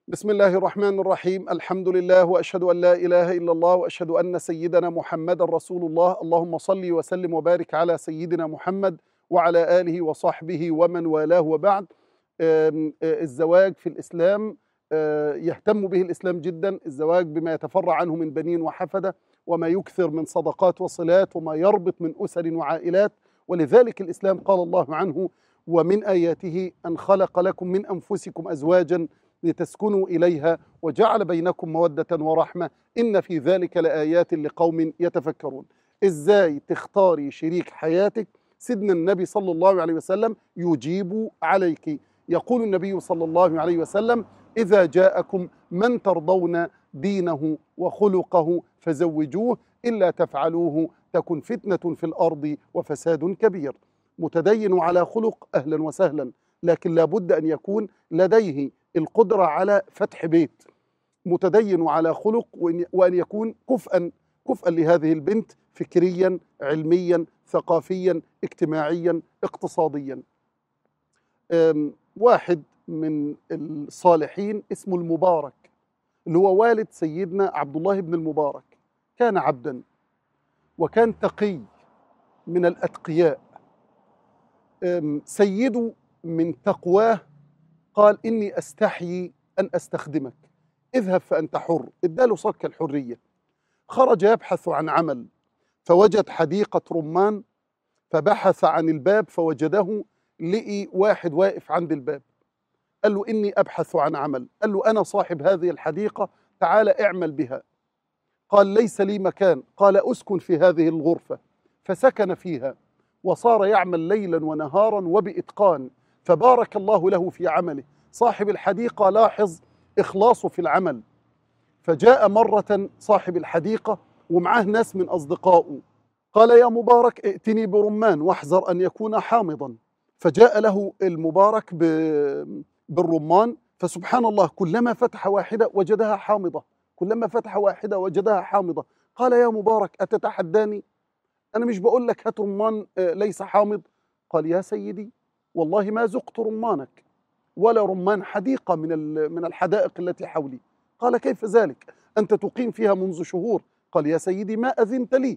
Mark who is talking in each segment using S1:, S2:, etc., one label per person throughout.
S1: بسم الله الرحمن الرحيم. الحمد لله وأشهد أن لا إله إلا الله وأشهد أن سيدنا محمد رسول الله. اللهم صل وسلم وبارك على سيدنا محمد وعلى آله وصحبه ومن والاه، وبعد. الزواج في الإسلام يهتم به الإسلام جدا. الزواج بما يتفرع عنه من بنين وحفدة، وما يكثر من صدقات وصلات، وما يربط من أسر وعائلات. ولذلك الإسلام قال الله عنه: ومن آياته أن خلق لكم من أنفسكم أزواجا لتسكنوا إليها وجعل بينكم مودة ورحمة إن في ذلك لآيات لقوم يتفكرون. إزاي تختاري شريك حياتك؟ سيدنا النبي صلى الله عليه وسلم يجيب عليك. يقول النبي صلى الله عليه وسلم: إذا جاءكم من ترضون دينه وخلقه فزوجوه، إلا تفعلوه تكن فتنة في الأرض وفساد كبير. متدين على خلق أهلا وسهلا، لكن لابد أن يكون لديه القدرة على فتح بيت. متدين على خلق، وأن يكون كفءا لهذه البنت فكريا، علميا، ثقافيا، اجتماعيا، اقتصاديا. واحد من الصالحين اسمه المبارك، اللي هو والد سيدنا عبد الله بن المبارك، كان عبدا وكان تقي من الأتقياء. سيده من تقواه قال: إني أستحيي أن أستخدمك، اذهب فأنت حر. اداله صك الحرية. خرج يبحث عن عمل، فوجد حديقة رمان، فبحث عن الباب فوجده. لقي واحد واقف عند الباب، قال له: إني أبحث عن عمل. قال له: أنا صاحب هذه الحديقة، تعال اعمل بها. قال: ليس لي مكان. قال: أسكن في هذه الغرفة. فسكن فيها وصار يعمل ليلا ونهارا وبإتقان، فبارك الله له في عمله. صاحب الحديقة لاحظ إخلاصه في العمل، فجاء مرة صاحب الحديقة ومعاه ناس من أصدقائه، قال: يا مبارك، ائتني برمان واحذر أن يكون حامضا. فجاء له المبارك بالرمان، فسبحان الله، كلما فتح واحدة وجدها حامضة، كلما فتح واحدة وجدها حامضة. قال: يا مبارك، أتتحداني؟ أنا مش بقول لك هات رمان ليس حامض. قال: يا سيدي، والله ما ذقت رمانك ولا رمان حديقة من الحدائق التي حولي. قال: كيف ذلك؟ أنت تقيم فيها منذ شهور. قال: يا سيدي، ما أذنت لي.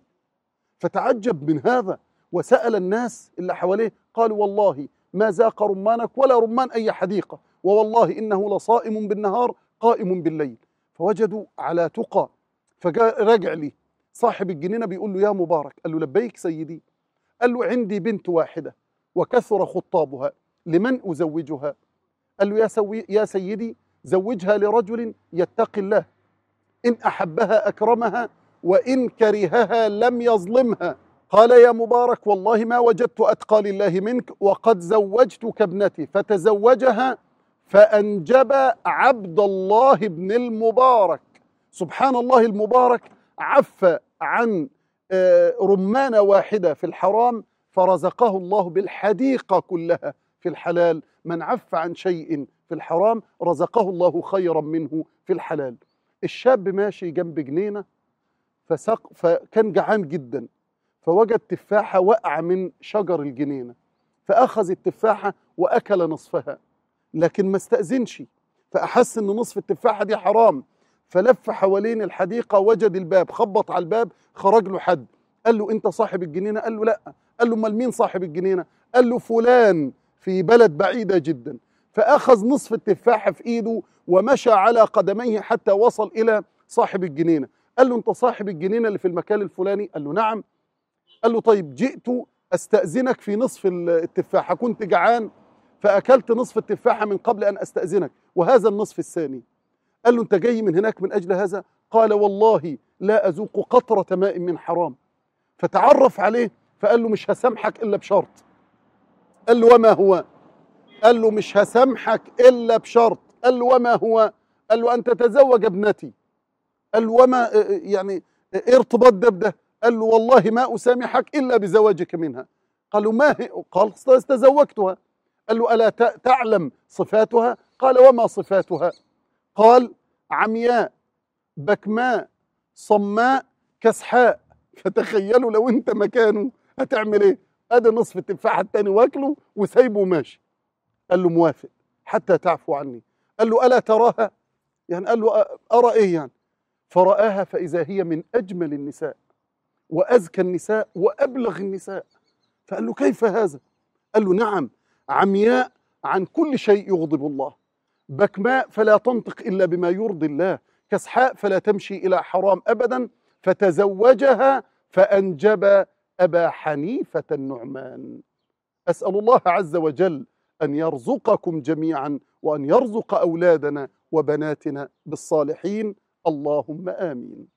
S1: فتعجب من هذا وسأل الناس اللي حواليه، قالوا: والله ما ذاق رمانك ولا رمان أي حديقة، ووالله إنه لصائم بالنهار قائم بالليل. فوجدوا على تقى. فجاء راجع لي صاحب الجنينة بيقول له: يا مبارك. قال له: لبيك سيدي. قال له: عندي بنت واحدة وكثر خطابها، لمن أزوجها؟ قال له: يا سيدي، زوجها لرجل يتقي الله، إن أحبها أكرمها، وإن كرهها لم يظلمها. قال: يا مبارك، والله ما وجدت أتقى لله منك، وقد زوجتك ابنتي. فتزوجها فأنجب عبد الله بن المبارك. سبحان الله، المبارك عف عن رمانة واحدة في الحرام، فرزقه الله بالحديقة كلها في الحلال. من عف عن شيء في الحرام رزقه الله خيرا منه في الحلال. الشاب ماشي جنب جنينة، فكان جعان جدا، فوجد تفاحة وقع من شجر الجنينة، فأخذ التفاحة وأكل نصفها، لكن ما استأذنش، فأحس أن نصف التفاحة دي حرام. فلف حوالين الحديقة، وجد الباب، خبط على الباب، خرج له حد. قال له: أنت صاحب الجنينة؟ قال له: لا. قال له: أمال مين صاحب الجنينة؟ قال له: فلان في بلد بعيدة جدا. فأخذ نصف التفاحة في إيده ومشى على قدميه حتى وصل إلى صاحب الجنينة. قال له: أنت صاحب الجنينة اللي في المكان الفلاني؟ قال له: نعم. قال له: طيب، جئت أستأذنك في نصف التفاحة، كنت جعان فأكلت نصف التفاحة من قبل أن أستأذنك، وهذا النصف الثاني. قال له: أنت جاي من هناك من أجل هذا؟ قال: والله لا أذوق قطرة ماء من حرام. فتعرف عليه فقال له: مش هسامحك إلا بشرط. قال له: وما هو؟ قال له: مش هسامحك إلا بشرط. قال له: وما هو؟ قال له: أن تتزوج ابنتي. قال له: وما يعني إيه ارتباط ده بده؟ قال له: والله ما أسامحك إلا بزواجك منها. قال له: ما هي؟ قال: تزوجتها. قال له: ألا تعلم صفاتها؟ قال: وما صفاتها؟ قال: عمياء، بكماء، صماء، كسحاء. فتخيلوا لو انت مكانه هتعمل ايه؟ ادي نصف التفاحه التاني واكله وسايبه وماشي. قال له: موافق حتى تعفو عني. قال له: الا تراها؟ يعني قال له أرى إيه يعني؟ فرآها فإذا هي من أجمل النساء وأزكى النساء وأبلغ النساء. فقال له كيف هذا؟ قال له نعم، عمياء عن كل شيء يغضب الله، بكماء فلا تنطق إلا بما يرضي الله، كسحاء فلا تمشي إلى حرام أبدا، فتزوجها فأنجب أبا حنيفة النعمان. أسأل الله عز وجل أن يرزقكم جميعا وأن يرزق أولادنا وبناتنا بالصالحين، اللهم آمين.